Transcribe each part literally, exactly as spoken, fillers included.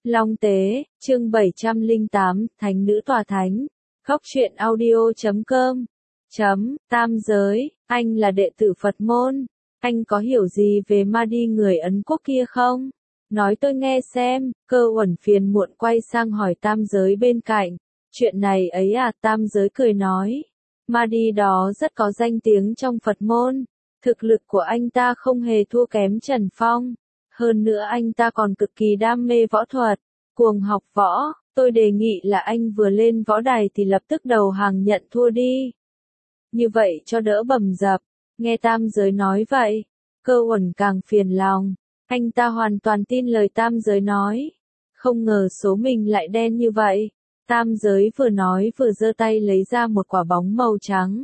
Long Tế, chương bảy trăm lẻ tám, Thánh nữ tòa thánh. Góc truyện audio chấm com. Chấm, tam giới, anh là đệ tử Phật môn. Anh có hiểu gì về Mahdi người Ấn Quốc kia không? Nói tôi nghe xem. Cơ Uẩn phiền muộn quay sang hỏi tam giới bên cạnh. Chuyện này ấy à, tam giới cười nói. Mahdi đó rất có danh tiếng trong Phật môn. Thực lực của anh ta không hề thua kém Trần Phong. Hơn nữa anh ta còn cực kỳ đam mê võ thuật, cuồng học võ. Tôi đề nghị là anh vừa lên võ đài thì lập tức đầu hàng nhận thua đi. Như vậy cho đỡ bầm dập. Nghe tam giới nói vậy, Cơ Uẩn càng phiền lòng. Anh ta hoàn toàn tin lời tam giới nói. Không ngờ số mình lại đen như vậy. Tam giới vừa nói vừa giơ tay lấy ra một quả bóng màu trắng.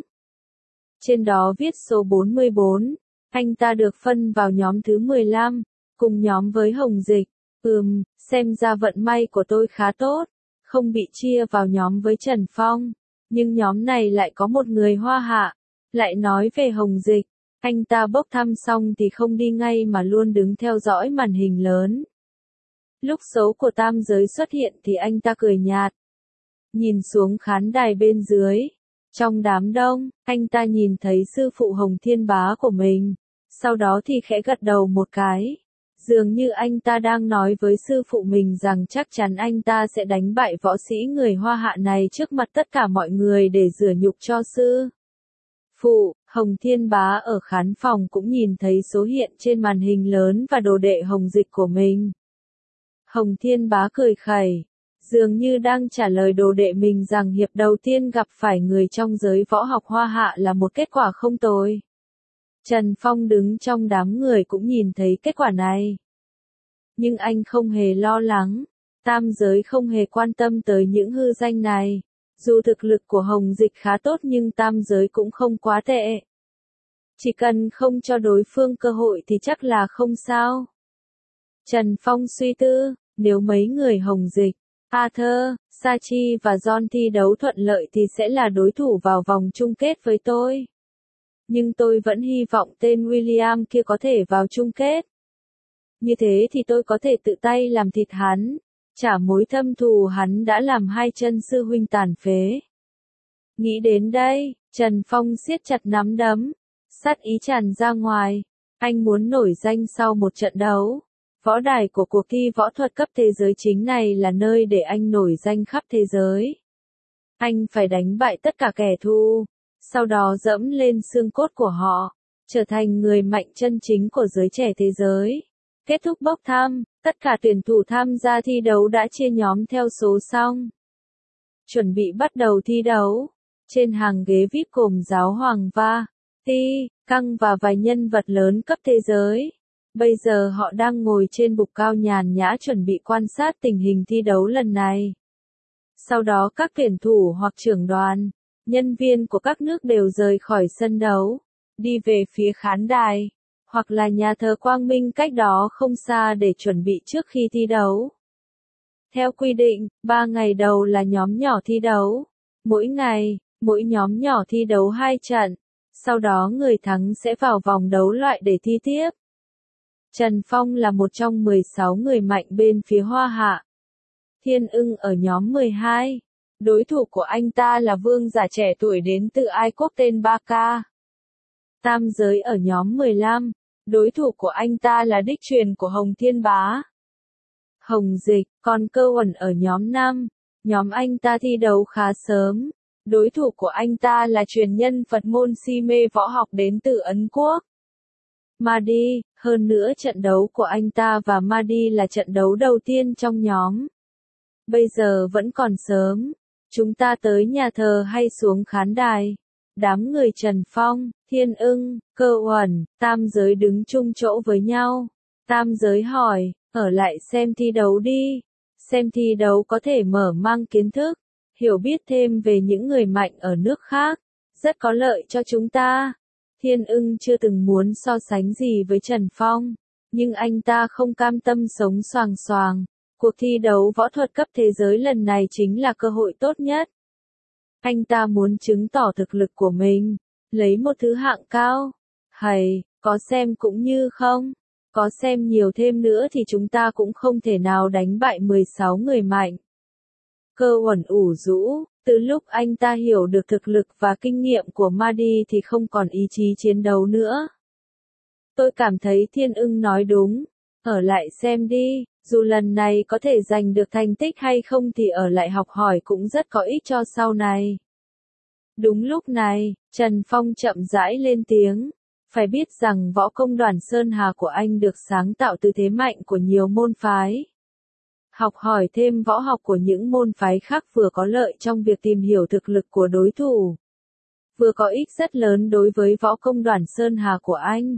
Trên đó viết số bốn mươi bốn. Anh ta được phân vào nhóm thứ mười lăm. Cùng nhóm với Hồng Dịch. Ừm, xem ra vận may của tôi khá tốt. Không bị chia vào nhóm với Trần Phong. Nhưng nhóm này lại có một người Hoa Hạ. Lại nói về Hồng Dịch. Anh ta bốc thăm xong thì không đi ngay mà luôn đứng theo dõi màn hình lớn. Lúc số của tam giới xuất hiện thì anh ta cười nhạt. Nhìn xuống khán đài bên dưới. Trong đám đông, anh ta nhìn thấy sư phụ Hồng Thiên Bá của mình. Sau đó thì khẽ gật đầu một cái. Dường như anh ta đang nói với sư phụ mình rằng chắc chắn anh ta sẽ đánh bại võ sĩ người Hoa Hạ này trước mặt tất cả mọi người để rửa nhục cho sư phụ. Hồng Thiên Bá ở khán phòng cũng nhìn thấy số hiện trên màn hình lớn và đồ đệ Hồng Dịch của mình. Hồng Thiên Bá cười khẩy, dường như đang trả lời đồ đệ mình rằng hiệp đầu tiên gặp phải người trong giới võ học Hoa Hạ là một kết quả không tồi. Trần Phong đứng trong đám người cũng nhìn thấy kết quả này. Nhưng anh không hề lo lắng. Tam giới không hề quan tâm tới những hư danh này. Dù thực lực của Hồng Dịch khá tốt nhưng tam giới cũng không quá tệ. Chỉ cần không cho đối phương cơ hội thì chắc là không sao. Trần Phong suy tư, nếu mấy người Hồng Dịch, Arthur, Sachi và John thi đấu thuận lợi thì sẽ là đối thủ vào vòng chung kết với tôi. Nhưng tôi vẫn hy vọng tên William kia có thể vào chung kết. Như thế thì tôi có thể tự tay làm thịt hắn, trả mối thâm thù hắn đã làm hai chân sư huynh tàn phế. Nghĩ đến đây, Trần Phong siết chặt nắm đấm, sát ý tràn ra ngoài. Anh muốn nổi danh sau một trận đấu. Võ đài của cuộc thi võ thuật cấp thế giới chính này là nơi để anh nổi danh khắp thế giới. Anh phải đánh bại tất cả kẻ thù. Sau đó dẫm lên xương cốt của họ, trở thành người mạnh chân chính của giới trẻ thế giới. Kết thúc bốc thăm, tất cả tuyển thủ tham gia thi đấu đã chia nhóm theo số xong. Chuẩn bị bắt đầu thi đấu. Trên hàng ghế vi ai pi gồm giáo hoàng Va, Ti, Căng và vài nhân vật lớn cấp thế giới. Bây giờ họ đang ngồi trên bục cao nhàn nhã chuẩn bị quan sát tình hình thi đấu lần này. Sau đó các tuyển thủ hoặc trưởng đoàn, nhân viên của các nước đều rời khỏi sân đấu, đi về phía khán đài, hoặc là nhà thờ Quang Minh cách đó không xa để chuẩn bị trước khi thi đấu. Theo quy định, ba ngày đầu là nhóm nhỏ thi đấu. Mỗi ngày, mỗi nhóm nhỏ thi đấu hai trận. Sau đó người thắng sẽ vào vòng đấu loại để thi tiếp. Trần Phong là một trong mười sáu người mạnh bên phía Hoa Hạ. Thiên Ưng ở nhóm mười hai. Đối thủ của anh ta là vương giả trẻ tuổi đến từ Ai Quốc tên Ba Ca. Tam giới ở nhóm mười lăm. Đối thủ của anh ta là đích truyền của Hồng Thiên Bá, Hồng Dịch. Còn Cơ Uẩn ở nhóm năm. Nhóm anh ta thi đấu khá sớm. Đối thủ của anh ta là truyền nhân Phật môn si mê võ học đến từ Ấn Quốc, Mahdi. Hơn nữa trận đấu của anh ta và Mahdi là trận đấu đầu tiên trong nhóm. Bây giờ vẫn còn sớm. Chúng ta tới nhà thờ hay xuống khán đài? Đám người Trần Phong, Thiên Ưng, Cơ Uẩn, tam giới đứng chung chỗ với nhau. Tam giới hỏi, ở lại xem thi đấu đi. Xem thi đấu có thể mở mang kiến thức, hiểu biết thêm về những người mạnh ở nước khác. Rất có lợi cho chúng ta. Thiên Ưng chưa từng muốn so sánh gì với Trần Phong. Nhưng anh ta không cam tâm sống xoàng xoàng. Cuộc thi đấu võ thuật cấp thế giới lần này chính là cơ hội tốt nhất. Anh ta muốn chứng tỏ thực lực của mình, lấy một thứ hạng cao. Hầy, có xem cũng như không? Có xem nhiều thêm nữa thì chúng ta cũng không thể nào đánh bại mười sáu người mạnh. Cơ uẩn ủ rũ, từ lúc anh ta hiểu được thực lực và kinh nghiệm của Mahdi thì không còn ý chí chiến đấu nữa. Tôi cảm thấy Thiên Ưng nói đúng, ở lại xem đi, dù lần này có thể giành được thành tích hay không thì ở lại học hỏi cũng rất có ích cho sau này. Đúng lúc này, Trần Phong chậm rãi lên tiếng, phải biết rằng võ công Đoàn Sơn Hà của anh được sáng tạo từ thế mạnh của nhiều môn phái. Học hỏi thêm võ học của những môn phái khác vừa có lợi trong việc tìm hiểu thực lực của đối thủ, vừa có ích rất lớn đối với võ công Đoàn Sơn Hà của anh.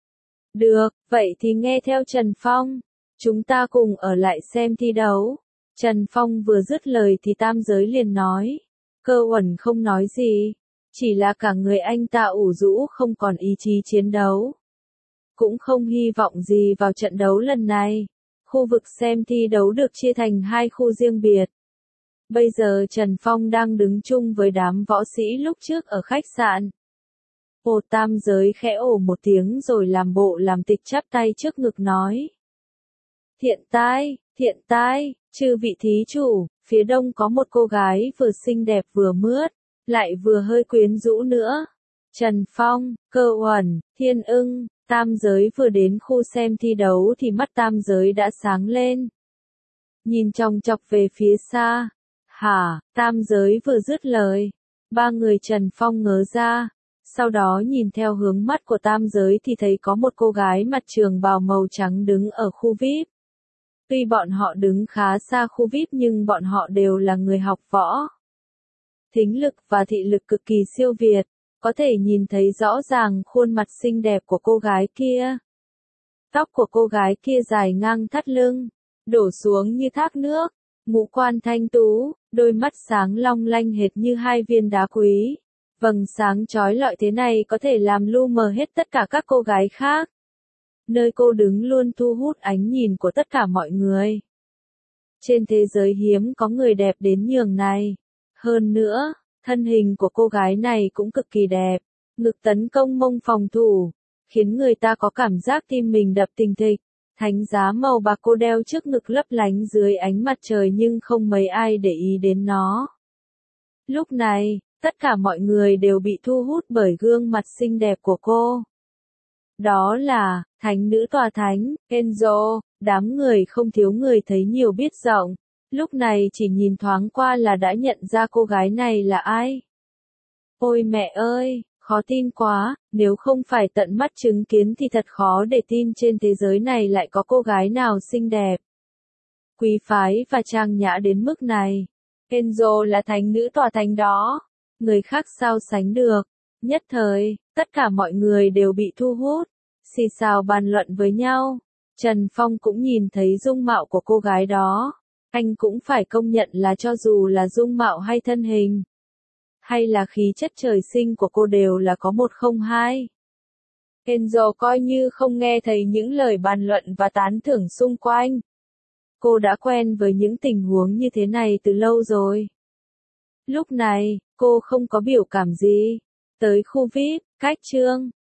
Được, vậy thì nghe theo Trần Phong, chúng ta cùng ở lại xem thi đấu. Trần Phong vừa dứt lời thì Tam Giới liền nói. Cơ uẩn không nói gì, chỉ là cả người anh ta ủ rũ không còn ý chí chiến đấu. Cũng không hy vọng gì vào trận đấu lần này. Khu vực xem thi đấu được chia thành hai khu riêng biệt. Bây giờ Trần Phong đang đứng chung với đám võ sĩ lúc trước ở khách sạn. Ồ, Tam Giới khẽ ồ một tiếng rồi làm bộ làm tịch chắp tay trước ngực nói. Thiện tai, thiện tai, chư vị thí chủ, phía đông có một cô gái vừa xinh đẹp vừa mướt, lại vừa hơi quyến rũ nữa. Trần Phong, Cơ Uẩn, Thiên Ưng, Tam Giới vừa đến khu xem thi đấu thì mắt Tam Giới đã sáng lên. Nhìn chòng chọc về phía xa. Hả, Tam Giới vừa dứt lời. Ba người Trần Phong ngớ ra. Sau đó nhìn theo hướng mắt của Tam Giới thì thấy có một cô gái mặc trường bào màu trắng đứng ở khu vi ai pi. Tuy bọn họ đứng khá xa khu vi ai pi nhưng bọn họ đều là người học võ. Thính lực và thị lực cực kỳ siêu việt, có thể nhìn thấy rõ ràng khuôn mặt xinh đẹp của cô gái kia. Tóc của cô gái kia dài ngang thắt lưng, đổ xuống như thác nước, ngũ quan thanh tú, đôi mắt sáng long lanh hệt như hai viên đá quý. Vầng sáng chói lọi thế này có thể làm lu mờ hết tất cả các cô gái khác. Nơi cô đứng luôn thu hút ánh nhìn của tất cả mọi người. Trên thế giới hiếm có người đẹp đến nhường này. Hơn nữa, thân hình của cô gái này cũng cực kỳ đẹp. Ngực tấn công mông phòng thủ, khiến người ta có cảm giác tim mình đập thình thịch. Thánh giá màu bạc cô đeo trước ngực lấp lánh dưới ánh mặt trời nhưng không mấy ai để ý đến nó. Lúc này, tất cả mọi người đều bị thu hút bởi gương mặt xinh đẹp của cô. Đó là, thánh nữ tòa thánh, Enzo, đám người không thiếu người thấy nhiều biết rộng. Lúc này chỉ nhìn thoáng qua là đã nhận ra cô gái này là ai. Ôi mẹ ơi, khó tin quá, nếu không phải tận mắt chứng kiến thì thật khó để tin trên thế giới này lại có cô gái nào xinh đẹp, quý phái và trang nhã đến mức này. Enzo là thánh nữ tòa thánh đó, người khác sao sánh được. Nhất thời, tất cả mọi người đều bị thu hút, xì xào bàn luận với nhau. Trần Phong cũng nhìn thấy dung mạo của cô gái đó. Anh cũng phải công nhận là cho dù là dung mạo hay thân hình, hay là khí chất trời sinh của cô đều là có một không hai. Enzo coi như không nghe thấy những lời bàn luận và tán thưởng xung quanh. Cô đã quen với những tình huống như thế này từ lâu rồi. Lúc này, cô không có biểu cảm gì. Tới khu vi ai pi, cách trương,